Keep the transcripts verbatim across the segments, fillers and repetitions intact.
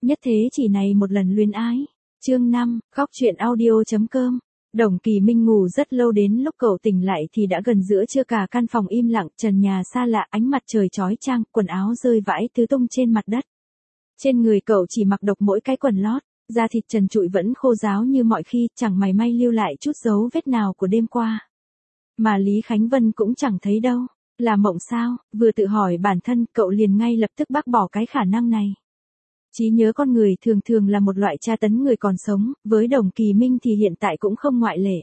Nhất thế chỉ này một lần luyến ái. Chương năm, khóc chuyện audio.com. Đồng Kỳ Minh ngủ rất lâu, đến lúc cậu tỉnh lại thì đã gần giữa trưa, cả căn phòng im lặng, trần nhà xa lạ, ánh mặt trời chói chang, quần áo rơi vãi tứ tung trên mặt đất. Trên người cậu chỉ mặc độc mỗi cái quần lót, da thịt trần trụi vẫn khô ráo như mọi khi, chẳng mảy may lưu lại chút dấu vết nào của đêm qua. Mà Lý Khánh Vân cũng chẳng thấy đâu. Là mộng sao? Vừa tự hỏi bản thân, cậu liền ngay lập tức bác bỏ cái khả năng này. Trí nhớ con người thường thường là một loại tra tấn người còn sống, với Đồng Kỳ Minh thì hiện tại cũng không ngoại lệ.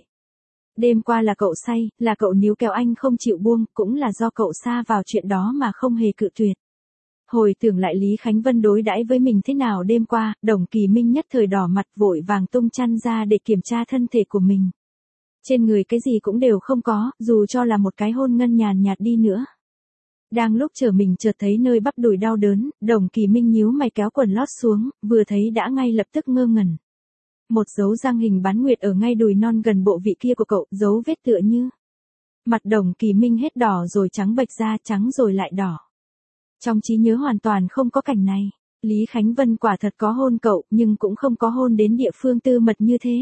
Đêm qua là cậu say, là cậu níu kéo anh không chịu buông, cũng là do cậu sa vào chuyện đó mà không hề cự tuyệt. Hồi tưởng lại Lý Khánh Vân đối đãi với mình thế nào đêm qua, Đồng Kỳ Minh nhất thời đỏ mặt, vội vàng tung chăn ra để kiểm tra thân thể của mình. Trên người cái gì cũng đều không có, dù cho là một cái hôn ngân nhàn nhạt đi nữa. Đang lúc chờ mình chợt thấy nơi bắp đùi đau đớn, Đồng Kỳ Minh nhíu mày kéo quần lót xuống, vừa thấy đã ngay lập tức ngơ ngẩn. Một dấu răng hình bán nguyệt ở ngay đùi non gần bộ vị kia của cậu, dấu vết tựa như. Mặt Đồng Kỳ Minh hết đỏ rồi trắng bệch ra, trắng rồi lại đỏ. Trong trí nhớ hoàn toàn không có cảnh này. Lý Khánh Vân quả thật có hôn cậu, nhưng cũng không có hôn đến địa phương tư mật như thế.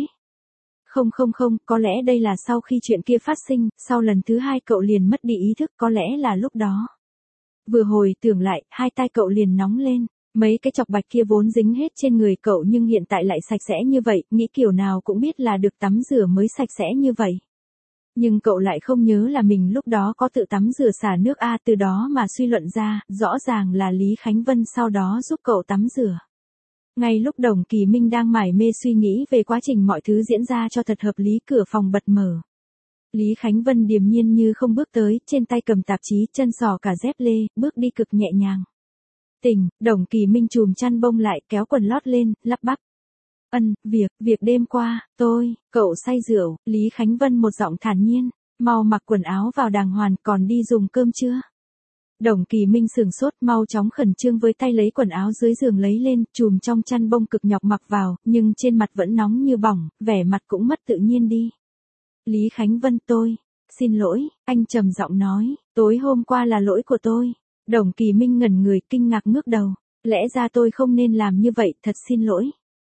Không không không, có lẽ đây là sau khi chuyện kia phát sinh, sau lần thứ hai cậu liền mất đi ý thức, có lẽ là lúc đó. Vừa hồi tưởng lại, hai tay cậu liền nóng lên, mấy cái chọc bạch kia vốn dính hết trên người cậu nhưng hiện tại lại sạch sẽ như vậy, nghĩ kiểu nào cũng biết là được tắm rửa mới sạch sẽ như vậy. Nhưng cậu lại không nhớ là mình lúc đó có tự tắm rửa xả nước a, từ đó mà suy luận ra, rõ ràng là Lý Khánh Vân sau đó giúp cậu tắm rửa. Ngay lúc Đồng Kỳ Minh đang mải mê suy nghĩ về quá trình mọi thứ diễn ra cho thật hợp lý, cửa phòng bật mở. Lý Khánh Vân điềm nhiên như không bước tới, trên tay cầm tạp chí, chân sò cả dép lê, bước đi cực nhẹ nhàng. Tỉnh, Đồng Kỳ Minh chùm chăn bông lại, kéo quần lót lên, lắp bắp. Ân, việc, việc đêm qua, tôi, cậu say rượu, Lý Khánh Vân một giọng thản nhiên, mau mặc quần áo vào đàng hoàng, còn đi dùng cơm chưa? Đồng Kỳ Minh sửng sốt, mau chóng khẩn trương với tay lấy quần áo dưới giường lấy lên, chùm trong chăn bông cực nhọc mặc vào, nhưng trên mặt vẫn nóng như bỏng, vẻ mặt cũng mất tự nhiên đi. Lý Khánh Vân, tôi, xin lỗi, anh trầm giọng nói, tối hôm qua là lỗi của tôi. Đồng Kỳ Minh ngẩn người, kinh ngạc ngước đầu, lẽ ra tôi không nên làm như vậy, thật xin lỗi.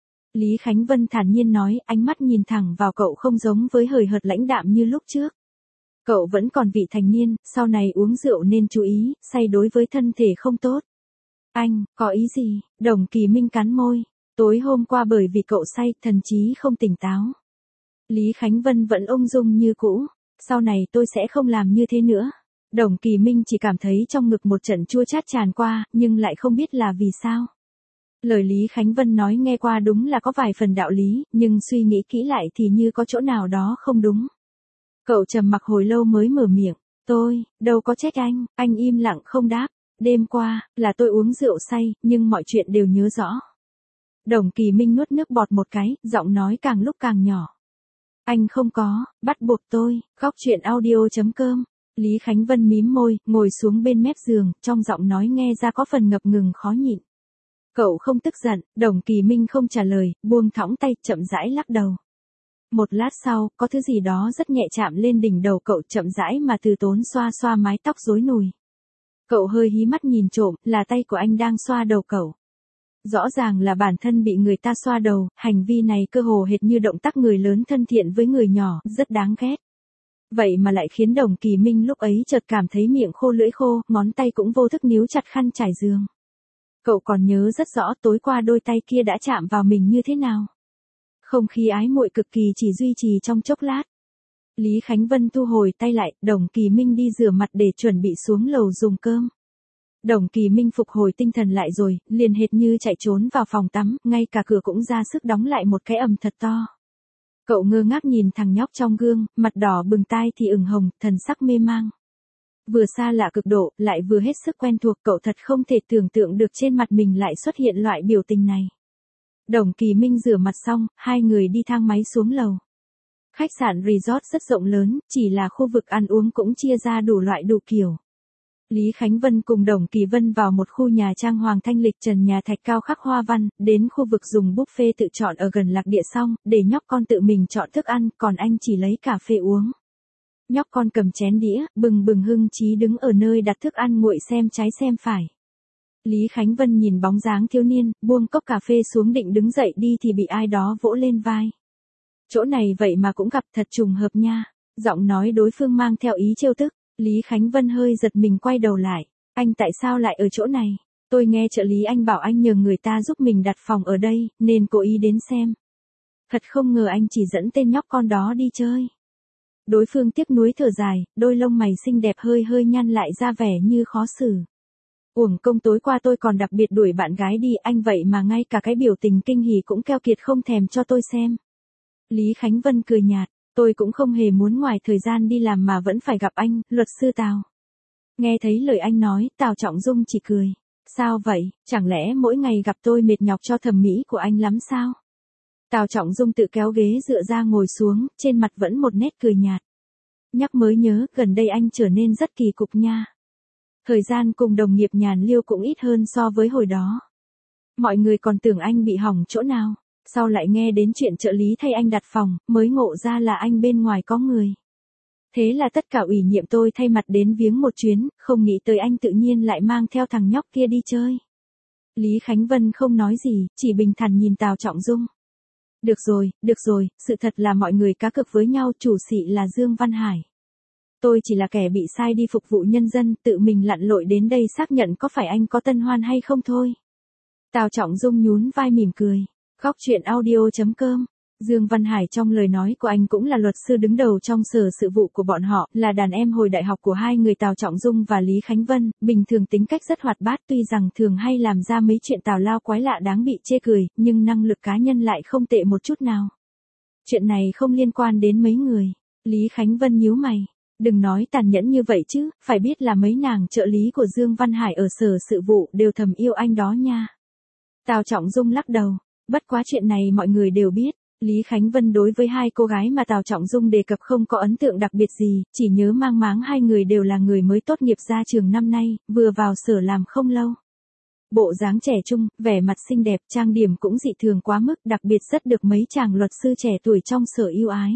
Lý Khánh Vân thản nhiên nói, ánh mắt nhìn thẳng vào cậu, không giống với hời hợt lãnh đạm như lúc trước. Cậu vẫn còn vị thành niên, sau này uống rượu nên chú ý, say đối với thân thể không tốt. Anh, có ý gì? Đồng Kỳ Minh cắn môi. Tối hôm qua bởi vì cậu say, thần trí không tỉnh táo. Lý Khánh Vân vẫn ung dung như cũ. Sau này tôi sẽ không làm như thế nữa. Đồng Kỳ Minh chỉ cảm thấy trong ngực một trận chua chát tràn qua, nhưng lại không biết là vì sao. Lời Lý Khánh Vân nói nghe qua đúng là có vài phần đạo lý, nhưng suy nghĩ kỹ lại thì như có chỗ nào đó không đúng. Cậu trầm mặc hồi lâu mới mở miệng, tôi, đâu có trách anh, anh im lặng không đáp, đêm qua, là tôi uống rượu say, nhưng mọi chuyện đều nhớ rõ. Đồng Kỳ Minh nuốt nước bọt một cái, giọng nói càng lúc càng nhỏ. Anh không có, bắt buộc tôi, khóc chuyện audio.com. Lý Khánh Vân mím môi, ngồi xuống bên mép giường, trong giọng nói nghe ra có phần ngập ngừng khó nhịn. Cậu không tức giận, Đồng Kỳ Minh không trả lời, buông thõng tay, chậm rãi lắc đầu. Một lát sau, có thứ gì đó rất nhẹ chạm lên đỉnh đầu cậu, chậm rãi mà từ tốn xoa xoa mái tóc rối nùi. Cậu hơi hí mắt nhìn trộm, là tay của anh đang xoa đầu cậu. Rõ ràng là bản thân bị người ta xoa đầu, hành vi này cơ hồ hệt như động tác người lớn thân thiện với người nhỏ, rất đáng ghét. Vậy mà lại khiến Đồng Kỳ Minh lúc ấy chợt cảm thấy miệng khô lưỡi khô, ngón tay cũng vô thức níu chặt khăn trải giường. Cậu còn nhớ rất rõ tối qua đôi tay kia đã chạm vào mình như thế nào. Không khí ái muội cực kỳ chỉ duy trì trong chốc lát. Lý Khánh Vân thu hồi tay lại, Đồng Kỳ Minh đi rửa mặt để chuẩn bị xuống lầu dùng cơm. Đồng Kỳ Minh phục hồi tinh thần lại rồi, liền hệt như chạy trốn vào phòng tắm, ngay cả cửa cũng ra sức đóng lại một cái ầm thật to. Cậu ngơ ngác nhìn thằng nhóc trong gương, mặt đỏ bừng, tai thì ửng hồng, thần sắc mê mang. Vừa xa lạ cực độ, lại vừa hết sức quen thuộc, cậu thật không thể tưởng tượng được trên mặt mình lại xuất hiện loại biểu tình này. Đồng Kỳ Minh rửa mặt xong, hai người đi thang máy xuống lầu. Khách sạn resort rất rộng lớn, chỉ là khu vực ăn uống cũng chia ra đủ loại đủ kiểu. Lý Khánh Vân cùng Đồng Kỳ Vân vào một khu nhà trang hoàng thanh lịch, trần nhà thạch cao khắc hoa văn, đến khu vực dùng buffet tự chọn ở gần lạc địa xong, để nhóc con tự mình chọn thức ăn, còn anh chỉ lấy cà phê uống. Nhóc con cầm chén đĩa, bừng bừng hưng trí đứng ở nơi đặt thức ăn nguội xem trái xem phải. Lý Khánh Vân nhìn bóng dáng thiếu niên, buông cốc cà phê xuống định đứng dậy đi thì bị ai đó vỗ lên vai. Chỗ này vậy mà cũng gặp, thật trùng hợp nha. Giọng nói đối phương mang theo ý trêu tức. Lý Khánh Vân hơi giật mình quay đầu lại. Anh tại sao lại ở chỗ này? Tôi nghe trợ lý anh bảo anh nhờ người ta giúp mình đặt phòng ở đây, nên cố ý đến xem. Thật không ngờ anh chỉ dẫn tên nhóc con đó đi chơi. Đối phương tiếc nuối thở dài, đôi lông mày xinh đẹp hơi hơi nhăn lại ra vẻ như khó xử. Uổng công tối qua tôi còn đặc biệt đuổi bạn gái đi, anh vậy mà ngay cả cái biểu tình kinh hỉ cũng keo kiệt không thèm cho tôi xem. Lý Khánh Vân cười nhạt, tôi cũng không hề muốn ngoài thời gian đi làm mà vẫn phải gặp anh, luật sư Tào. Nghe thấy lời anh nói, Tào Trọng Dung chỉ cười. Sao vậy, chẳng lẽ mỗi ngày gặp tôi mệt nhọc cho thẩm mỹ của anh lắm sao? Tào Trọng Dung tự kéo ghế dựa ra ngồi xuống, trên mặt vẫn một nét cười nhạt. Nhắc mới nhớ, gần đây anh trở nên rất kỳ cục nha. Thời gian cùng đồng nghiệp nhàn liêu cũng ít hơn so với hồi đó. Mọi người còn tưởng anh bị hỏng chỗ nào, sau lại nghe đến chuyện trợ lý thay anh đặt phòng, mới ngộ ra là anh bên ngoài có người. Thế là tất cả ủy nhiệm tôi thay mặt đến viếng một chuyến, không nghĩ tới anh tự nhiên lại mang theo thằng nhóc kia đi chơi. Lý Khánh Vân không nói gì, chỉ bình thản nhìn Tào Trọng Dung. Được rồi, được rồi, sự thật là mọi người cá cược với nhau, chủ xị là Dương Văn Hải. Tôi chỉ là kẻ bị sai đi phục vụ nhân dân, tự mình lặn lội đến đây xác nhận có phải anh có tân hoan hay không thôi. Tào Trọng Dung nhún vai mỉm cười. Góc truyện audio chấm com. Dương Văn Hải trong lời nói của anh cũng là luật sư đứng đầu trong sở sự vụ của bọn họ, là đàn em hồi đại học của hai người Tào Trọng Dung và Lý Khánh Vân, bình thường tính cách rất hoạt bát, tuy rằng thường hay làm ra mấy chuyện tào lao quái lạ đáng bị chê cười, nhưng năng lực cá nhân lại không tệ một chút nào. Chuyện này không liên quan đến mấy người. Lý Khánh Vân nhíu mày. Đừng nói tàn nhẫn như vậy chứ, phải biết là mấy nàng trợ lý của Dương Văn Hải ở sở sự vụ đều thầm yêu anh đó nha. Tào Trọng Dung lắc đầu. Bất quá chuyện này mọi người đều biết. Lý Khánh Vân đối với hai cô gái mà Tào Trọng Dung đề cập không có ấn tượng đặc biệt gì, chỉ nhớ mang máng hai người đều là người mới tốt nghiệp ra trường năm nay, vừa vào sở làm không lâu. Bộ dáng trẻ trung, vẻ mặt xinh đẹp, trang điểm cũng dị thường quá mức, đặc biệt rất được mấy chàng luật sư trẻ tuổi trong sở yêu ái.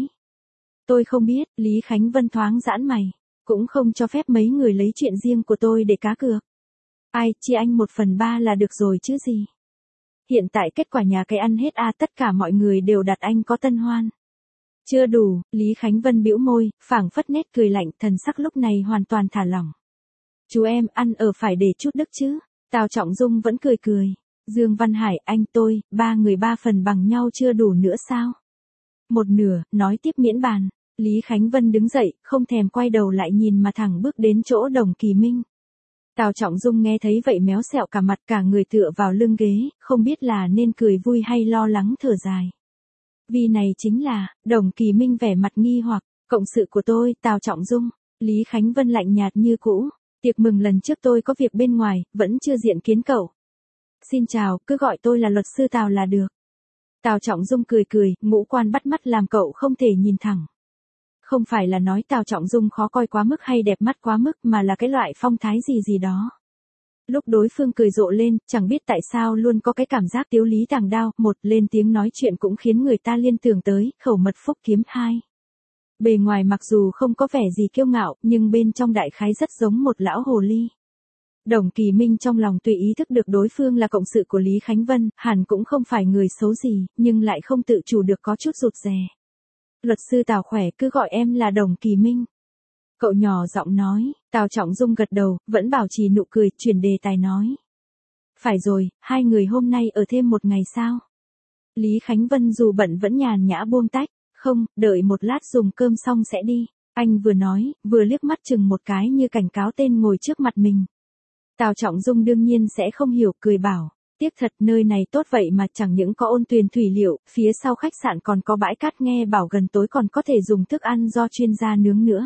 Tôi không biết, Lý Khánh Vân thoáng giãn mày, cũng không cho phép mấy người lấy chuyện riêng của tôi để cá cược. Ai, chia anh một phần ba là được rồi chứ gì. Hiện tại kết quả nhà cái ăn hết a, à, tất cả mọi người đều đặt anh có tân hoan. Chưa đủ, Lý Khánh Vân bĩu môi, phảng phất nét cười lạnh, thần sắc lúc này hoàn toàn thả lỏng. Chú em, ăn ở phải để chút đức chứ. Tào Trọng Dung vẫn cười cười. Dương Văn Hải, anh tôi, ba người ba phần bằng nhau chưa đủ nữa sao? Một nửa, nói tiếp miễn bàn. Lý Khánh Vân đứng dậy, không thèm quay đầu lại nhìn mà thẳng bước đến chỗ Đồng Kỳ Minh. Tào Trọng Dung nghe thấy vậy méo xẹo cả mặt, cả người tựa vào lưng ghế, không biết là nên cười vui hay lo lắng thở dài. Vì này chính là, Đồng Kỳ Minh vẻ mặt nghi hoặc, cộng sự của tôi, Tào Trọng Dung. Lý Khánh Vân lạnh nhạt như cũ, tiệc mừng lần trước tôi có việc bên ngoài, vẫn chưa diện kiến cậu. Xin chào, cứ gọi tôi là luật sư Tào là được. Tào Trọng Dung cười cười, ngũ quan bắt mắt làm cậu không thể nhìn thẳng. Không phải là nói Tào Trọng Dung khó coi quá mức hay đẹp mắt quá mức mà là cái loại phong thái gì gì đó. Lúc đối phương cười rộ lên, chẳng biết tại sao luôn có cái cảm giác tiếu lý tàng đao, một lên tiếng nói chuyện cũng khiến người ta liên tưởng tới, khẩu mật phúc kiếm hai. Bề ngoài mặc dù không có vẻ gì kiêu ngạo, nhưng bên trong đại khái rất giống một lão hồ ly. Đồng Kỳ Minh trong lòng tùy ý thức được đối phương là cộng sự của Lý Khánh Vân, hẳn cũng không phải người xấu gì, nhưng lại không tự chủ được có chút rụt rè. Luật sư Tào khỏe, cứ gọi em là Đồng Kỳ Minh. Cậu nhỏ giọng nói, Tào Trọng Dung gật đầu, vẫn bảo trì nụ cười, chuyển đề tài nói. Phải rồi, hai người hôm nay ở thêm một ngày sao? Lý Khánh Vân dù bận vẫn nhàn nhã buông tách, không, đợi một lát dùng cơm xong sẽ đi. Anh vừa nói, vừa liếc mắt chừng một cái như cảnh cáo tên ngồi trước mặt mình. Tào Trọng Dung đương nhiên sẽ không hiểu, cười bảo. Tiếc thật, nơi này tốt vậy mà chẳng những có ôn tuyền thủy liệu, phía sau khách sạn còn có bãi cát, nghe bảo gần tối còn có thể dùng thức ăn do chuyên gia nướng nữa.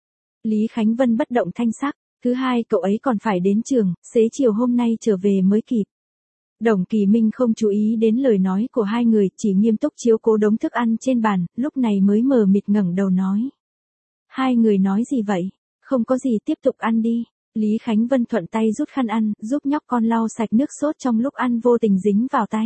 Lý Khánh Vân bất động thanh sắc, thứ hai cậu ấy còn phải đến trường, xế chiều hôm nay trở về mới kịp. Đồng Kỳ Minh không chú ý đến lời nói của hai người, chỉ nghiêm túc chiếu cố đống thức ăn trên bàn, lúc này mới mờ mịt ngẩng đầu nói. Hai người nói gì vậy? Không có gì, tiếp tục ăn đi. Lý Khánh Vân thuận tay rút khăn ăn, giúp nhóc con lau sạch nước sốt trong lúc ăn vô tình dính vào tay.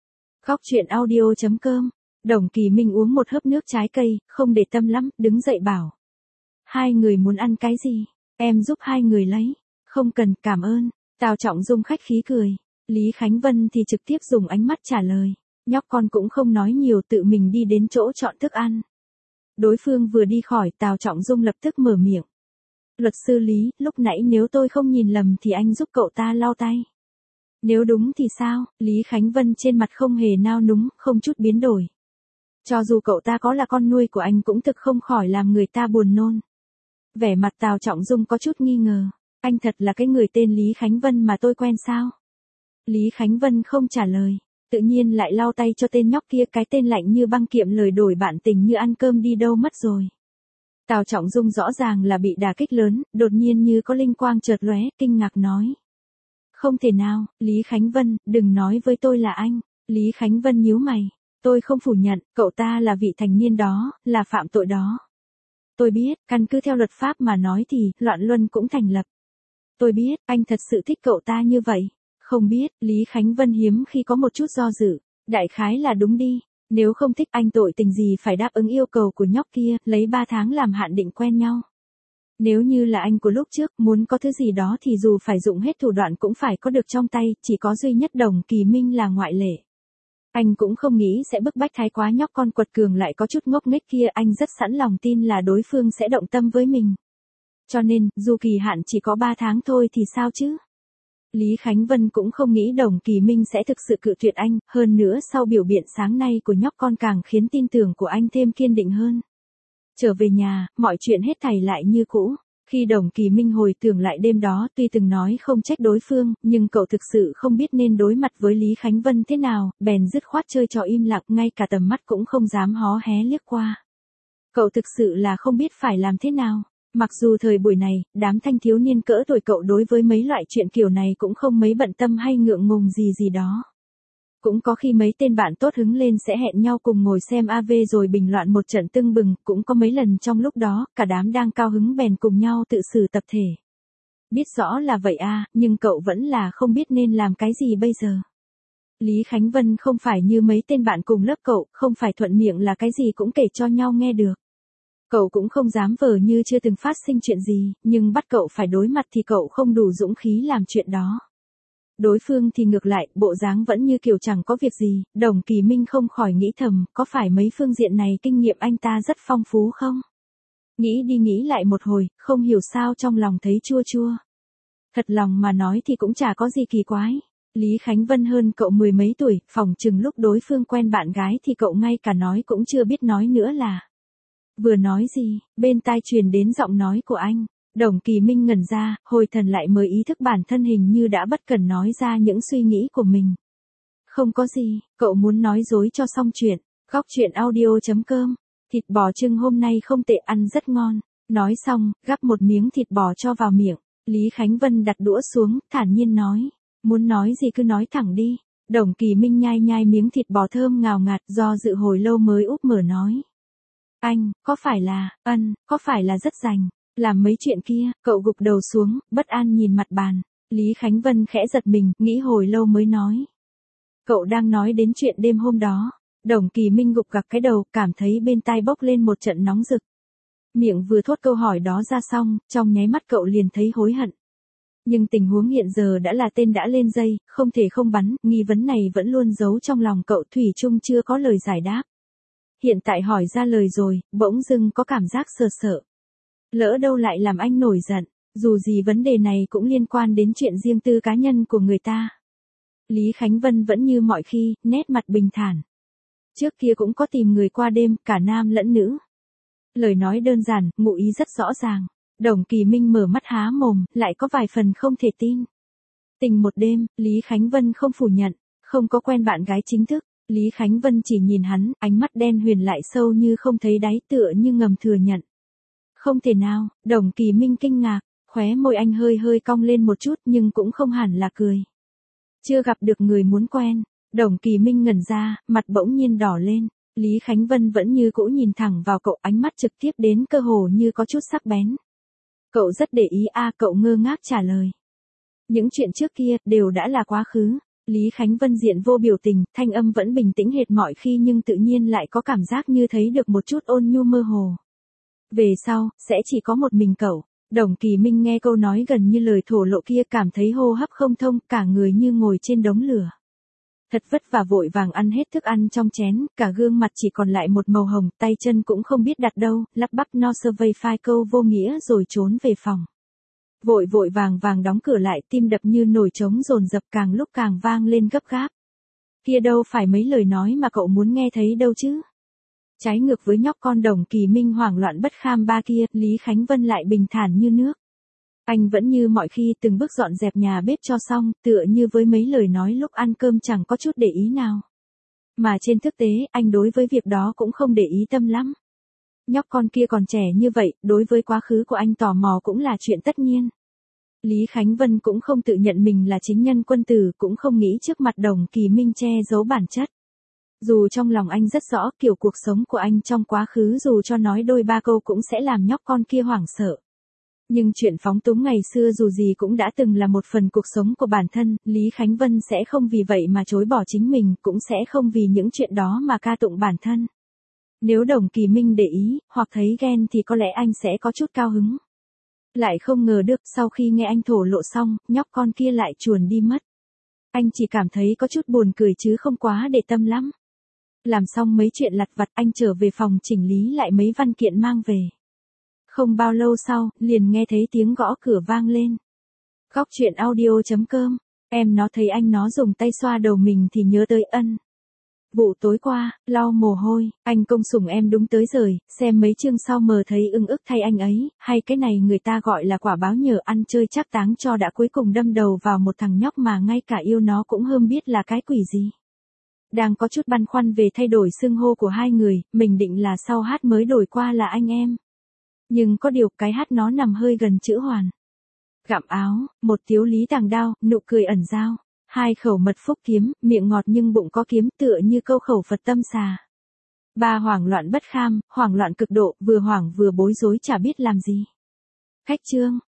Góc truyện audio chấm com. Đồng Kỳ Minh uống một hớp nước trái cây, không để tâm lắm, đứng dậy bảo. Hai người muốn ăn cái gì? Em giúp hai người lấy. Không cần, cảm ơn. Tào Trọng Dung khách khí cười. Lý Khánh Vân thì trực tiếp dùng ánh mắt trả lời. Nhóc con cũng không nói nhiều, tự mình đi đến chỗ chọn thức ăn. Đối phương vừa đi khỏi, Tào Trọng Dung lập tức mở miệng. Luật sư Lý, lúc nãy nếu tôi không nhìn lầm thì anh giúp cậu ta lau tay. Nếu đúng thì sao? Lý Khánh Vân trên mặt không hề nao núng, không chút biến đổi. Cho dù cậu ta có là con nuôi của anh cũng thực không khỏi làm người ta buồn nôn. Vẻ mặt Tào Trọng Dung có chút nghi ngờ. Anh thật là cái người tên Lý Khánh Vân mà tôi quen sao? Lý Khánh Vân không trả lời. Tự nhiên lại lau tay cho tên nhóc kia, cái tên lạnh như băng kiệm lời đổi bạn tình như ăn cơm đi đâu mất rồi. Tào Trọng Dung rõ ràng là bị đả kích lớn, đột nhiên như có linh quang chợt lóe, kinh ngạc nói. Không thể nào, Lý Khánh Vân, đừng nói với tôi là anh. Lý Khánh Vân nhíu mày. Tôi không phủ nhận, cậu ta là vị thành niên đó, là phạm tội đó. Tôi biết, căn cứ theo luật pháp mà nói thì, loạn luân cũng thành lập. Tôi biết, anh thật sự thích cậu ta như vậy. Không biết, Lý Khánh Vân hiếm khi có một chút do dự. Đại khái là đúng đi. Nếu không thích anh tội tình gì phải đáp ứng yêu cầu của nhóc kia, lấy ba tháng làm hạn định quen nhau. Nếu như là anh của lúc trước, muốn có thứ gì đó thì dù phải dụng hết thủ đoạn cũng phải có được trong tay, chỉ có duy nhất Đồng Kỳ Minh là ngoại lệ. Anh cũng không nghĩ sẽ bức bách thái quá, nhóc con quật cường lại có chút ngốc nghếch kia, anh rất sẵn lòng tin là đối phương sẽ động tâm với mình. Cho nên, dù kỳ hạn chỉ có ba tháng thôi thì sao chứ? Lý Khánh Vân cũng không nghĩ Đồng Kỳ Minh sẽ thực sự cự tuyệt anh, hơn nữa sau biểu biện sáng nay của nhóc con càng khiến tin tưởng của anh thêm kiên định hơn. Trở về nhà, mọi chuyện hết thảy lại như cũ. Khi Đồng Kỳ Minh hồi tưởng lại đêm đó, tuy từng nói không trách đối phương, nhưng cậu thực sự không biết nên đối mặt với Lý Khánh Vân thế nào, bèn dứt khoát chơi trò im lặng, ngay cả tầm mắt cũng không dám hó hé liếc qua. Cậu thực sự là không biết phải làm thế nào. Mặc dù thời buổi này, đám thanh thiếu niên cỡ tuổi cậu đối với mấy loại chuyện kiểu này cũng không mấy bận tâm hay ngượng ngùng gì gì đó. Cũng có khi mấy tên bạn tốt hứng lên sẽ hẹn nhau cùng ngồi xem a vê rồi bình loạn một trận tưng bừng, cũng có mấy lần trong lúc đó, cả đám đang cao hứng bèn cùng nhau tự xử tập thể. Biết rõ là vậy à, nhưng cậu vẫn là không biết nên làm cái gì bây giờ. Lý Khánh Vân không phải như mấy tên bạn cùng lớp cậu, không phải thuận miệng là cái gì cũng kể cho nhau nghe được. Cậu cũng không dám vờ như chưa từng phát sinh chuyện gì, nhưng bắt cậu phải đối mặt thì cậu không đủ dũng khí làm chuyện đó. Đối phương thì ngược lại, bộ dáng vẫn như kiểu chẳng có việc gì, Đồng Kỳ Minh không khỏi nghĩ thầm, có phải mấy phương diện này kinh nghiệm anh ta rất phong phú không? Nghĩ đi nghĩ lại một hồi, không hiểu sao trong lòng thấy chua chua. Thật lòng mà nói thì cũng chả có gì kỳ quái. Lý Khánh Vân hơn cậu mười mấy tuổi, phỏng chừng lúc đối phương quen bạn gái thì cậu ngay cả nói cũng chưa biết nói nữa là. Vừa nói gì, bên tai truyền đến giọng nói của anh. Đồng Kỳ Minh ngẩn ra, hồi thần lại mới ý thức bản thân hình như đã bất cần nói ra những suy nghĩ của mình. Không có gì, cậu muốn nói dối cho xong chuyện. Góc truyện audio chấm com. Thịt bò trưng hôm nay không tệ, ăn rất ngon. Nói xong, gắp một miếng thịt bò cho vào miệng. Lý Khánh Vân đặt đũa xuống, thản nhiên nói. Muốn nói gì cứ nói thẳng đi. Đồng Kỳ Minh nhai nhai miếng thịt bò thơm ngào ngạt, do dự hồi lâu mới úp mở nói. Anh, có phải là, ân, có phải là rất rành. Làm mấy chuyện kia, cậu gục đầu xuống, bất an nhìn mặt bàn. Lý Khánh Vân khẽ giật mình, nghĩ hồi lâu mới nói. Cậu đang nói đến chuyện đêm hôm đó. Đồng Kỳ Minh gục gặc cái đầu, cảm thấy bên tai bốc lên một trận nóng rực. Miệng vừa thốt câu hỏi đó ra xong, trong nháy mắt cậu liền thấy hối hận. Nhưng tình huống hiện giờ đã là tên đã lên dây, không thể không bắn, nghi vấn này vẫn luôn giấu trong lòng cậu, thủy chung chưa có lời giải đáp. Hiện tại hỏi ra lời rồi, bỗng dưng có cảm giác sợ sợ. Lỡ đâu lại làm anh nổi giận, dù gì vấn đề này cũng liên quan đến chuyện riêng tư cá nhân của người ta. Lý Khánh Vân vẫn như mọi khi, nét mặt bình thản. Trước kia cũng có tìm người qua đêm, cả nam lẫn nữ. Lời nói đơn giản, ngụ ý rất rõ ràng. Đồng Kỳ Minh mở mắt há mồm, lại có vài phần không thể tin. Tình một đêm, Lý Khánh Vân không phủ nhận, không có quen bạn gái chính thức. Lý Khánh Vân chỉ nhìn hắn, ánh mắt đen huyền lại sâu như không thấy đáy, tựa như ngầm thừa nhận. Không thể nào, Đồng Kỳ Minh kinh ngạc, khóe môi anh hơi hơi cong lên một chút nhưng cũng không hẳn là cười. Chưa gặp được người muốn quen, Đồng Kỳ Minh ngẩn ra, mặt bỗng nhiên đỏ lên. Lý Khánh Vân vẫn như cũ nhìn thẳng vào cậu, ánh mắt trực tiếp đến cơ hồ như có chút sắc bén. Cậu rất để ý à, cậu ngơ ngác trả lời. Những chuyện trước kia, đều đã là quá khứ. Lý Khánh Vân diện vô biểu tình, thanh âm vẫn bình tĩnh hệt mọi khi nhưng tự nhiên lại có cảm giác như thấy được một chút ôn nhu mơ hồ. Về sau, sẽ chỉ có một mình cậu. Đồng Kỳ Minh nghe câu nói gần như lời thổ lộ kia cảm thấy hô hấp không thông, cả người như ngồi trên đống lửa. Thật vất vả vội vàng ăn hết thức ăn trong chén, cả gương mặt chỉ còn lại một màu hồng, tay chân cũng không biết đặt đâu, lắp bắp no sơ vây phai câu vô nghĩa rồi trốn về phòng. Vội vội vàng vàng đóng cửa lại, tim đập như nổi trống dồn dập càng lúc càng vang lên gấp gáp. Kia đâu phải mấy lời nói mà cậu muốn nghe thấy đâu chứ. Trái ngược với nhóc con Đồng Kỳ Minh hoảng loạn bất kham ba kia, Lý Khánh Vân lại bình thản như nước. Anh vẫn như mọi khi từng bước dọn dẹp nhà bếp cho xong, tựa như với mấy lời nói lúc ăn cơm chẳng có chút để ý nào. Mà trên thực tế, anh đối với việc đó cũng không để ý tâm lắm. Nhóc con kia còn trẻ như vậy, đối với quá khứ của anh tò mò cũng là chuyện tất nhiên. Lý Khánh Vân cũng không tự nhận mình là chính nhân quân tử, cũng không nghĩ trước mặt Đồng Kỳ Minh che giấu bản chất. Dù trong lòng anh rất rõ kiểu cuộc sống của anh trong quá khứ dù cho nói đôi ba câu cũng sẽ làm nhóc con kia hoảng sợ. Nhưng chuyện phóng túng ngày xưa dù gì cũng đã từng là một phần cuộc sống của bản thân, Lý Khánh Vân sẽ không vì vậy mà chối bỏ chính mình, cũng sẽ không vì những chuyện đó mà ca tụng bản thân. Nếu Đồng Kỳ Minh để ý, hoặc thấy ghen thì có lẽ anh sẽ có chút cao hứng. Lại không ngờ được, sau khi nghe anh thổ lộ xong, nhóc con kia lại chuồn đi mất. Anh chỉ cảm thấy có chút buồn cười chứ không quá để tâm lắm. Làm xong mấy chuyện lặt vặt, anh trở về phòng chỉnh lý lại mấy văn kiện mang về. Không bao lâu sau, liền nghe thấy tiếng gõ cửa vang lên. Góc chuyện audio chấm com, em nó thấy anh nó dùng tay xoa đầu mình thì nhớ tới ân. Vụ tối qua, lau mồ hôi, anh công sủng em đúng tới rồi, xem mấy chương sau mờ thấy ưng ức thay anh ấy, hay cái này người ta gọi là quả báo nhờ ăn chơi chắc táng cho đã cuối cùng đâm đầu vào một thằng nhóc mà ngay cả yêu nó cũng hơm biết là cái quỷ gì. Đang có chút băn khoăn về thay đổi xưng hô của hai người, mình định là sau hát mới đổi qua là anh em. Nhưng có điều cái hát nó nằm hơi gần chữ hoàn. Gặm áo, một tiếu lý tàng đao, nụ cười ẩn dao. Hai khẩu mật phúc kiếm, miệng ngọt nhưng bụng có kiếm tựa như câu khẩu Phật tâm xà. Ba hoảng loạn bất kham, hoảng loạn cực độ, vừa hoảng vừa bối rối chả biết làm gì. Khách chương,